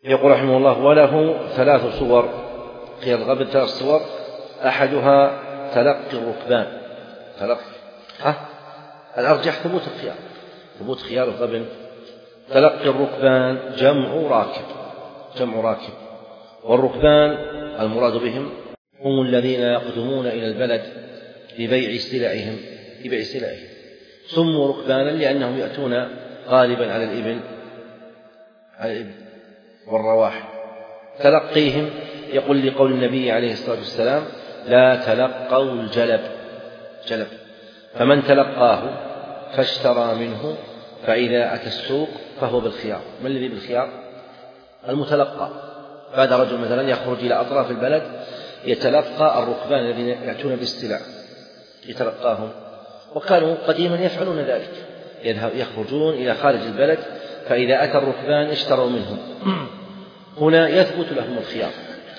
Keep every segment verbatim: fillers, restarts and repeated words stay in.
يقول رحمه الله: وله ثلاث صور. خيار الغبن ثلاث صور، أحدها تلقي الركبان. تلقي ها الأرجح ثبوت الخيار، ثبوت خيار الغبن. تلقي الركبان جمع راكب، جمع راكب. والركبان المراد بهم هم الذين يقدمون إلى البلد لبيع سلعهم، لبيع سلعهم. سموا ركبانا لأنهم يأتون غالبا على الإبل، على الإبل والرواح. تلقيهم يقول لقول النبي عليه الصلاة والسلام: لا تلقوا الجلب، جلب. فمن تلقاه فاشترى منه فإذا أتى السوق فهو بالخيار. من الذي بالخيار؟ المتلقى. بعد رجل مثلا يخرج إلى أطراف البلد يتلقى الركبان الذين يأتون بالسلع، يتلقاهم. وكانوا قديما يفعلون ذلك، يخرجون إلى خارج البلد فإذا أتى الركبان اشتروا منهم. هنا يثبت لهم الخيار.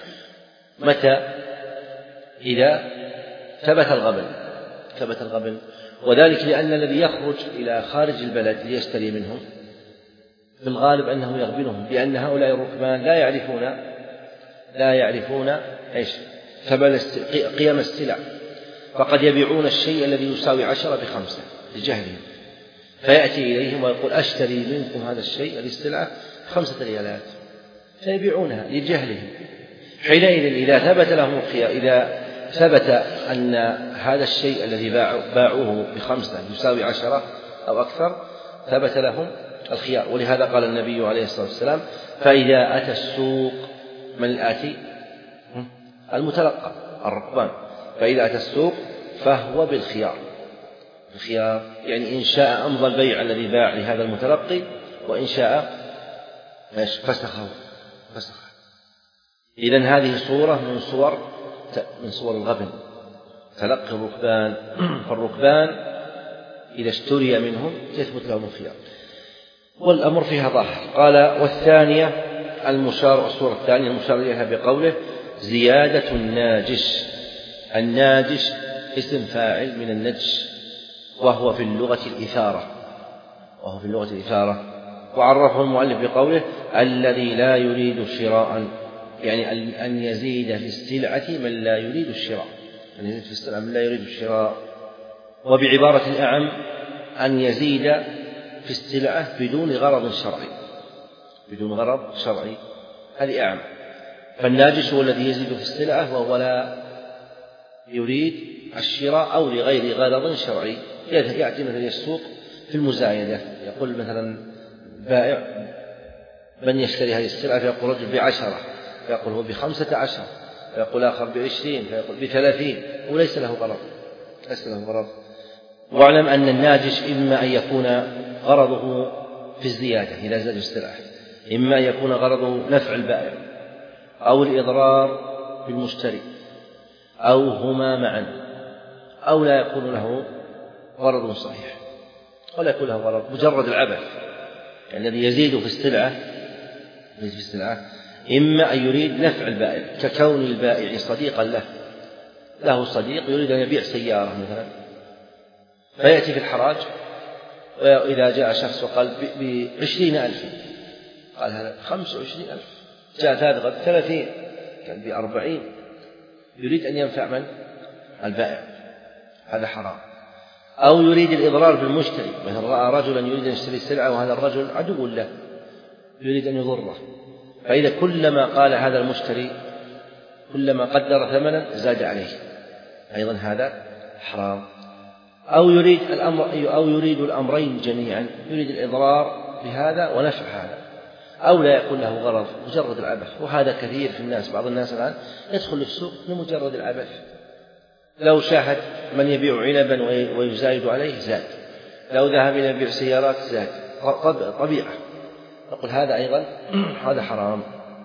متى؟ إذا ثبت الغبن، ثبت الغبن. وذلك لأن الذي يخرج إلى خارج البلد ليشتري منهم في الغالب أنه يغبنهم، لأن هؤلاء الركبان لا يعرفون لا يعرفون إيش؟ ثمن قيم السلع، فقد يبيعون الشيء الذي يساوي عشرة بخمسة لجهلهم، فيأتي إليهم ويقول: أشتري منكم هذا الشيء، هذه السلعة خمسة ريالات، فيبيعونها لجهلهم. حينئذ إذا ثبت لهم الخيار، إذا ثبت أن هذا الشيء الذي باعوه بخمسة يساوي عشرة أو أكثر، ثبت لهم الخيار. ولهذا قال النبي عليه الصلاة والسلام: فإذا أتى السوق، من الآتي؟ المتلقى، الركبان. فإذا أتى السوق فهو بالخيار. الخيار يعني إن شاء أمضى البيع الذي باع لهذا المتلقي، وإن شاء فسخه فسخه. إذن هذه صورة من صور من صور الغبن، تلقي الركبان. فالركبان إذا اشتري منهم يثبت لهم الخيار، والأمر فيها ظاهر. قال: والثانية المشار، الصورة الثانية المشار إليها بقوله: زيادة الناجش. الناجش اسم فاعل من النجش، وهو في اللغة الإثارة، وهو في اللغة الإثارة. وعرفه المؤلف بقوله: الذي لا يريد شراء، يعني أن يزيد في السلعة من لا يريد الشراء، أن يزيد في السلعة من لا يريد الشراء. وبعبارة الأعم أن يزيد في السلعة بدون غرض شرعي، بدون غرض شرعي، هذه أعم. فالناجش هو الذي يزيد في السلعة وهو لا يريد الشراء أو لغير غرض شرعي. يأتي مثلا السوق في المزايدة، يقول مثلا بائع: من يشتري هذه السلعة؟ فيقول رجل: بعشرة، فيقول هو بخمسة عشر، فيقول آخر بعشرين، فيقول بثلاثين، وليس له غرض، ليس له غرض. واعلم أن الناجش إما أن يكون غرضه في الزيادة إذا زاد السلعة، إما أن يكون غرضه نفع البائع أو الإضرار بالمشتري، أو هما معا، أو لا يكون له غرض صحيح، ولا يكون له غرض، مجرد العبث. يعني الذي يزيد في السلعة يزيد في السلعة إما أن يريد نفع البائع، ككون البائع صديقا له، له صديق يريد أن يبيع سيارة مثلا، فيأتي في الحراج، وإذا جاء شخص وقال بعشرين ألف، قال هذا خمس وعشرين ألف، جاء ثالث قال ثلاثين، قال بأربعين، يريد أن ينفع من؟ البائع، هذا حرام. أو يريد الإضرار بالمشتري، مثلا رأى رجلا يريد أن يشتري السلعة وهذا الرجل عدو له يريد أن يضره، فإذا كلما قال هذا المشتري كلما قدر ثمنا زاد عليه، أيضا هذا حرام. أو يريد الأمر أو يريد الأمرين جميعا، يريد الإضرار بهذا ونفع هذا، أو لا يكون له غرض، مجرد العبث. وهذا كثير في الناس، بعض الناس الآن يدخل السوق لمجرد العبث، لو شاهد من يبيع عنبا ويزايد عليه زاد، لو ذهب إلى يبيع سيارات زاد، طبيعة. نقول هذا أيضا هذا حرام.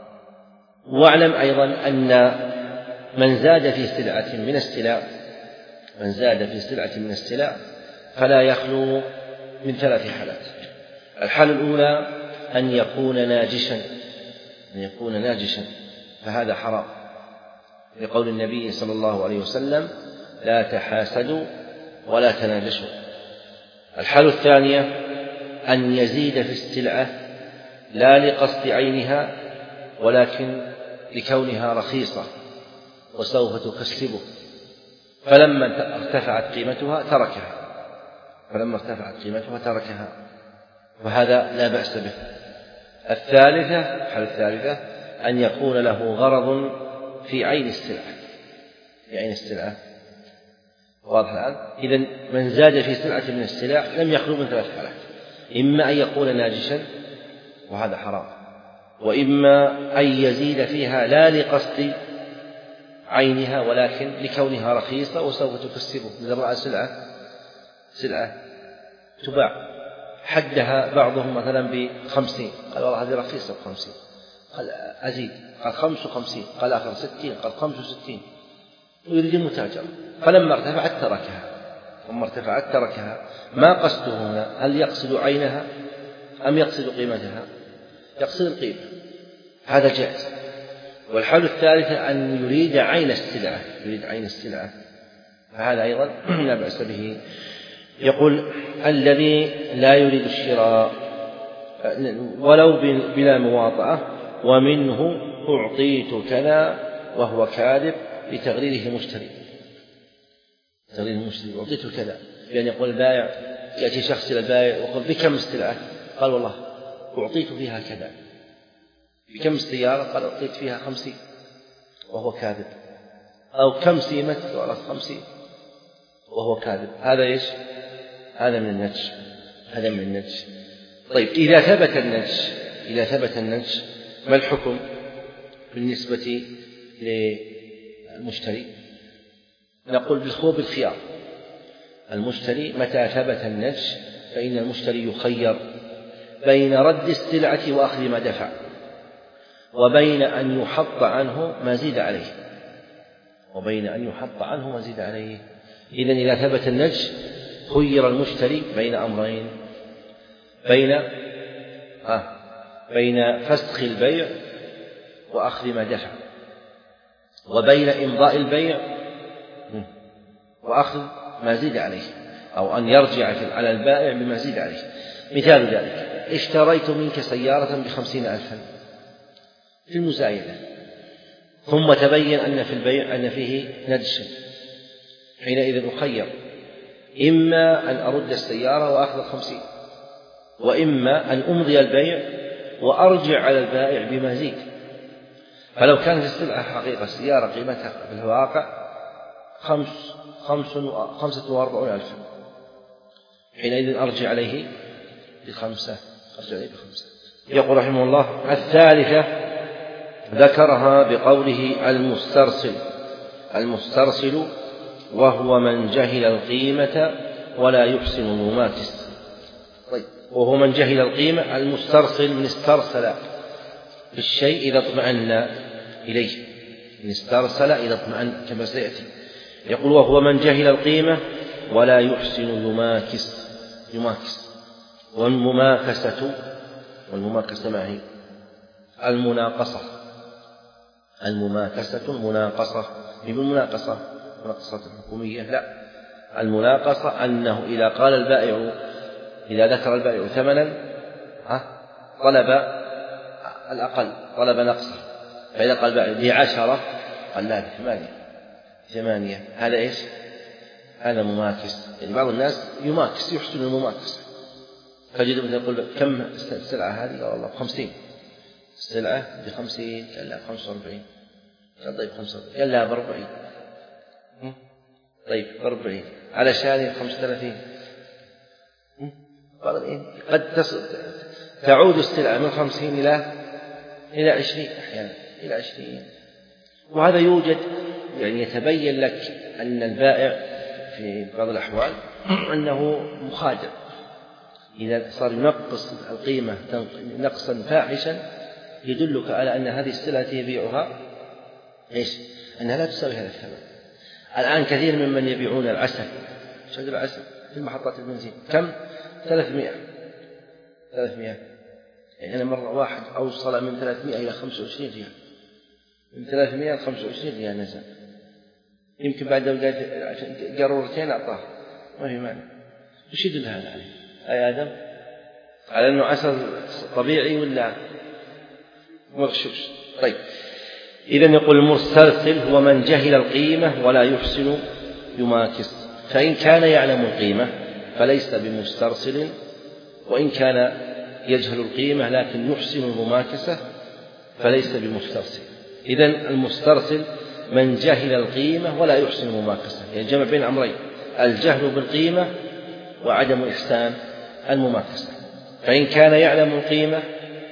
واعلم أيضا أن من زاد في سلعة من السلع من زاد في سلعة من السلع فلا يخلو من ثلاث حالات. الحالة الأولى أن يكون ناجشا، أن يكون ناجشا فهذا حرام، لقول النبي صلى الله عليه وسلم: لا تحاسدوا ولا تناجشوا. الحالة الثانية أن يزيد في السلعة لا لقصد عينها ولكن لكونها رخيصة وسوف تكسبه، فلما ارتفعت قيمتها تركها فلما ارتفعت قيمتها تركها وهذا لا بأس به. الثالثة الحالة الثالثة أن يكون له غرض في عين السلعة في عين السلعة واضح الآن؟ إذن من زاد في سلعة من السلع لم يخلو من ثلاث حالات: إما أن يكون ناجشا وهذا حرام، وإما أن يزيد فيها لا لقصد عينها ولكن لكونها رخيصة وسوف تكسبه. إذا رأى سلعة سلعة تباع حدها بعضهم مثلا بخمسين، قال والله هذه رخيصة بخمسين، قال أزيد، قال خمس وخمسين، قال آخر ستين، قال خمس وستين، ويريد المتاجرة. فلما ارتفعت تركها ثم ارتفعت تركها. ما قصده هنا؟ هل يقصد عينها أم يقصد قيمتها؟ يقصد القيمة، هذا جائز. والحالة الثالثة أن يريد عين السلعة يريد عين السلعة فهذا أيضا لا بأس به. يقول: الذي لا يريد الشراء ولو بلا مواطأة ومنه أعطيت كذا وهو كاذب لتغريره المشتري تغريره المشتري أعطيت كذا، بأن يقول البائع، يأتي شخص إلى البائع ويقول: بكم السلعة؟ قال: والله أعطيت فيها كذا. بكم السيارة؟ قال: أعطيت فيها خمسين، وهو كاذب. أو كم سيمة؟ قال: خمسين، وهو كاذب. هذا إيش؟ هذا من النجش هذا من النجش. طيب، إذا ثبت النجش إذا ثبت النجش ما الحكم بالنسبة للمشتري؟ نقول بالخوض بالخيار. المشتري متى ثبت النجش فإن المشتري يخير بين رد السلعة وأخذ ما دفع، وبين أن يحط عنه ما زيد عليه وبين أن يحط عنه ما زيد عليه. إذن إذا ثبت النجش خير المشتري بين أمرين: بين آه بين فسخ البيع وأخذ ما دفع، وبين إمضاء البيع وأخذ ما زيد عليه، أو أن يرجع على البائع بما زيد عليه. مثال ذلك: اشتريت منك سيارة بخمسين ألفا في المزايدة، ثم تبين أن في البيع أن فيه ندش، حينئذ أخير إما أن أرد السيارة وأخذ الخمسين، وإما أن أمضي البيع وأرجع على البائع بما زيد. فلو كانت السلعة حقيقة السيارة قيمتها في الواقع خمس خمس خمسة وأربعون ألفا، حينئذ أرجع عليه بخمسة أرجع عليه بخمسة. يقول رحمه الله: الثالثة ذكرها بقوله المسترسل المسترسل وهو من جهل القيمة ولا يحسن المماكس. طيب، وهو من جهل القيمة. المسترسل من استرسل بالشيء إذا اطمأن إليه، من استرسل إذا اطمأن كما سيأتي. يقول: وهو من جهل القيمة ولا يحسن يماكس يماكس والمماكسة والمماكسة ما هي؟ المناقصة المماكسة المناقصة هي بالمناقصة المناقصة الحكومية، لا، المناقصة أنه إذا قال البائع إذا ذكر البائع ثمنا طلب الأقل، طلب نقصه، فإذا قال البائع بعشرة قال لا بثمانية ثمانية هذا إيش؟ هذا مماكس. يعني بعض الناس يماكس يحسن المماكسة، فجد مثلا يقول: كم السلعة هذه؟ قال والله بخمسين. السلعة بخمسين، قال لا بخمسة وأربعين. قال طيب خمسة وأربعين، قال لا بأربعين. طيب بأربعين على شان خمسة وثلاثين. قد تعود السلعة من خمسين إلى إلى عشرين أحيانا إلى عشرين. وهذا يوجد، يعني يتبين لك أن البائع في بعض الأحوال أنه مخادع. إذا صار ينقص القيمة نقصا فاحشا يدلك على أن هذه السلعة يبيعها إيش؟ أنها لا تساوي هذا الثمن. الآن كثير ممن يبيعون العسل، شجر العسل في محطات البنزين كم؟ ثلاثمائة ثلاثمائة يعني أنا مرة واحد أوصل من ثلاثمائة إلى خمسة وعشرين ريال، من ثلاثمائة إلى خمسة وعشرين ريال نزل. يمكن بعد قارورتين أعطاه، ما في مانع. وش يدل هذا عليه؟ أي آدم على أنه عسل طبيعي ولا مغشوش؟ طيب، إذن يقول المسترسل هو من جهل القيمة ولا يحسن يماكس، فإن كان يعلم القيمة فليس بمسترسل، وإن كان يجهل القيمة لكن يحسن المماكسة فليس بمسترسل. إذن المسترسل من جهل القيمة ولا يحسن المماكسة، يعني جمع بين أمرين: الجهل بالقيمة وعدم إحسان المماكسة. فإن كان يعلم القيمة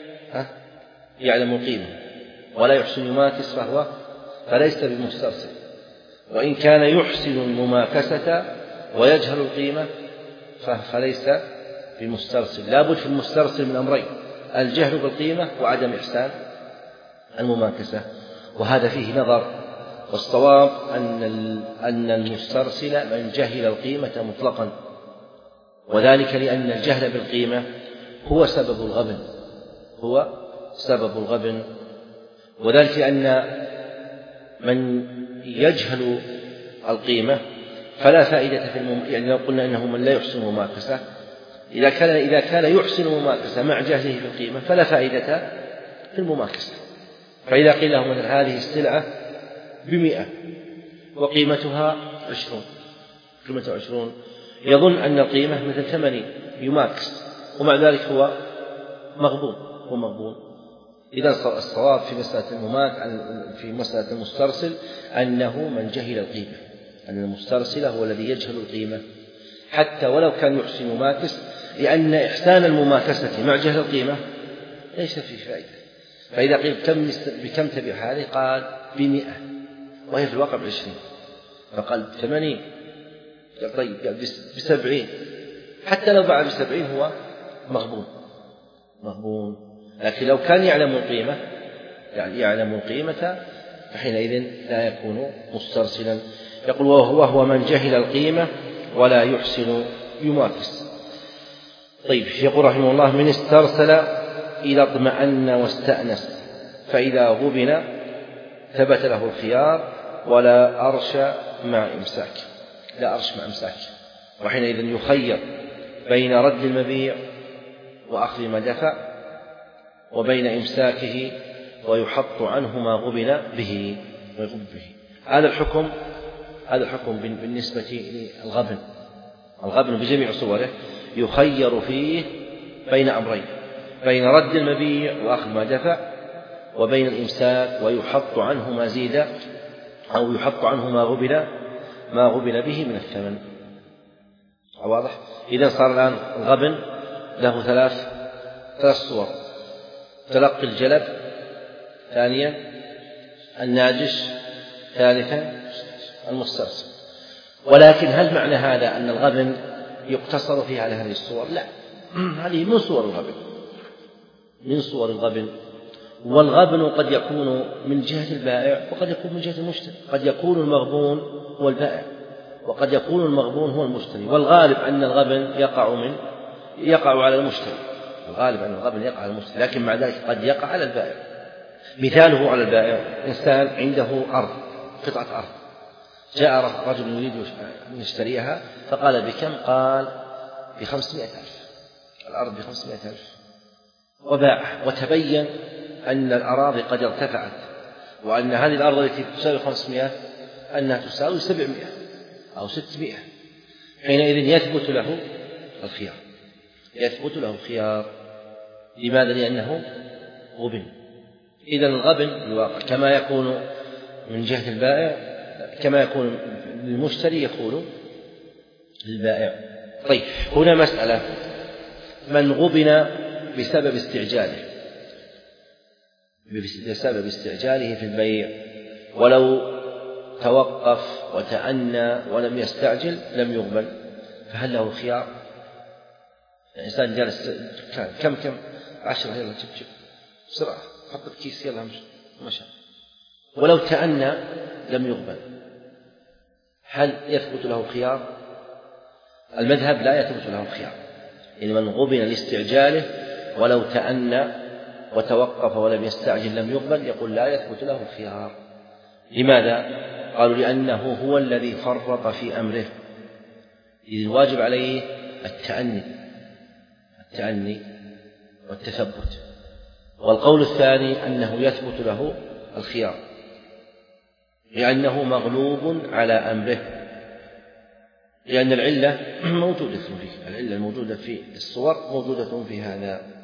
يعلم القيمة ولا يحسن يماكس فهو فليس بمسترسل، وإن كان يحسن المماكسة ويجهل القيمة فليس بمسترسل. لا بد في المسترسل من أمرين: الجهل بالقيمة وعدم إحسان المماكسة، وهذا فيه نظر، والصواب أن المسترسل من جهل القيمة مطلقا، وذلك لأن الجهل بالقيمة هو سبب الغبن هو سبب الغبن وذلك لأن من يجهل القيمة فلا فائدة في المم... يعني لو قلنا إنه من لا يحسن المماكسة، إذا كان إذا كان يحسن المماكسة مع جهله بالقيمة فلا فائدة في المماكسة. فإذا قيل له مثلا هذه السلعة بمئة وقيمتها عشرون قيمتها عشرون يظن أن القيمة مثل ثمانين، يماكس، ومع ذلك هو مغبون هو مغبون إذا الصواب في مسألة المماك في مسألة المسترسل أنه من جهل القيمة، أن المسترسل هو الذي يجهل القيمة حتى ولو كان يحسن يماكس، لأن إحسان المماكسة مع جهل القيمة ليس فيه فائدة. فإذا قيل بكم تبيع هذه؟ قال بمئة وهي في الواقع بعشرين، فقال بثمانين، قال طيب قال بسبعين، حتى لو باع بسبعين هو مغبون مغبون لكن لو كان يعلم القيمة يعني يعلم القيمة فحينئذ لا يكون مسترسلا. يقول وهو من جهل القيمة ولا يحسن يماكس. طيب، يقول رحمه الله: من استرسل إذا اطمأن واستأنس، فإذا غبن ثبت له الخيار ولا أرش مع إمساك لا أرش مع إمساك وحينئذ يخير بين رد المبيع وأخذ ما دفع وبين إمساكه ويحط عنه ما غبن به ويغب به. هذا الحكم هذا الحكم بالنسبة للغبن الغبن بجميع صوره يخير فيه بين أمرين: بين رد المبيع وأخذ ما دفع وبين الإمساك ويحط عنه ما زيد أو يحط عنه ما غبن ما غبن به من الثمن. واضح؟ إذا صار الآن الغبن له ثلاث ثلاث صور: تلقي الجلب، ثانيا الناجش، ثالثا المسترسل. ولكن هل معنى هذا أن الغبن يقتصر فيه على هذه الصور؟ لا، هذه من صور الغبن من صور الغبن والغبن قد يكون من جهة البائع وقد يكون من جهة المشتري، قد يكون المغبون هو البائع وقد يكون المغبون هو المشتري، والغالب أن الغبن يقع من يقع على المشتري الغالب أن الغبن يقع على المشتري، لكن مع ذلك قد يقع على البائع. مثاله على البائع: إنسان عنده أرض قطعة أرض، جاء رجل يريد أن يشتريها فقال بكم؟ قال بخمسمائة ألف، الأرض بخمسمائة ألف، وباعه، وتبين أن الأراضي قد ارتفعت وأن هذه الأرض التي تساوي خمسمائة أنها تساوي سبعمائة أو ستمائة، حينئذ يثبت له الخيار يثبت له الخيار لماذا؟ لأنه غبن. إذن الغبن بالواقع كما يكون من جهة البائع كما يكون للمشتري يكون للبائع. طيب، هنا مسألة: من غبن بسبب استعجاله بسبب استعجاله في البيع ولو توقف وتأنى ولم يستعجل لم يغبن، فهل له خيار؟ الإنسان جالس كم كم عشرة، يلا جب جب بسرعة، حط الكيس، يلا مشى، ولو تأنى لم يغبن، هل يثبت له خيار؟ المذهب لا يثبت له خيار، إن من غبن لاستعجاله ولو تأنى وتوقف ولم يستعجل لم يغبن، يقول لا يثبت له الخيار. لماذا؟ قالوا لأنه هو الذي فرط في أمره، إذ الواجب عليه التأني التأني والتثبت، والقول الثاني أنه يثبت له الخيار لأنه مغلوب على أمره، لأن العلة موجودة فيه، العلة الموجودة في الصور موجودة في هذا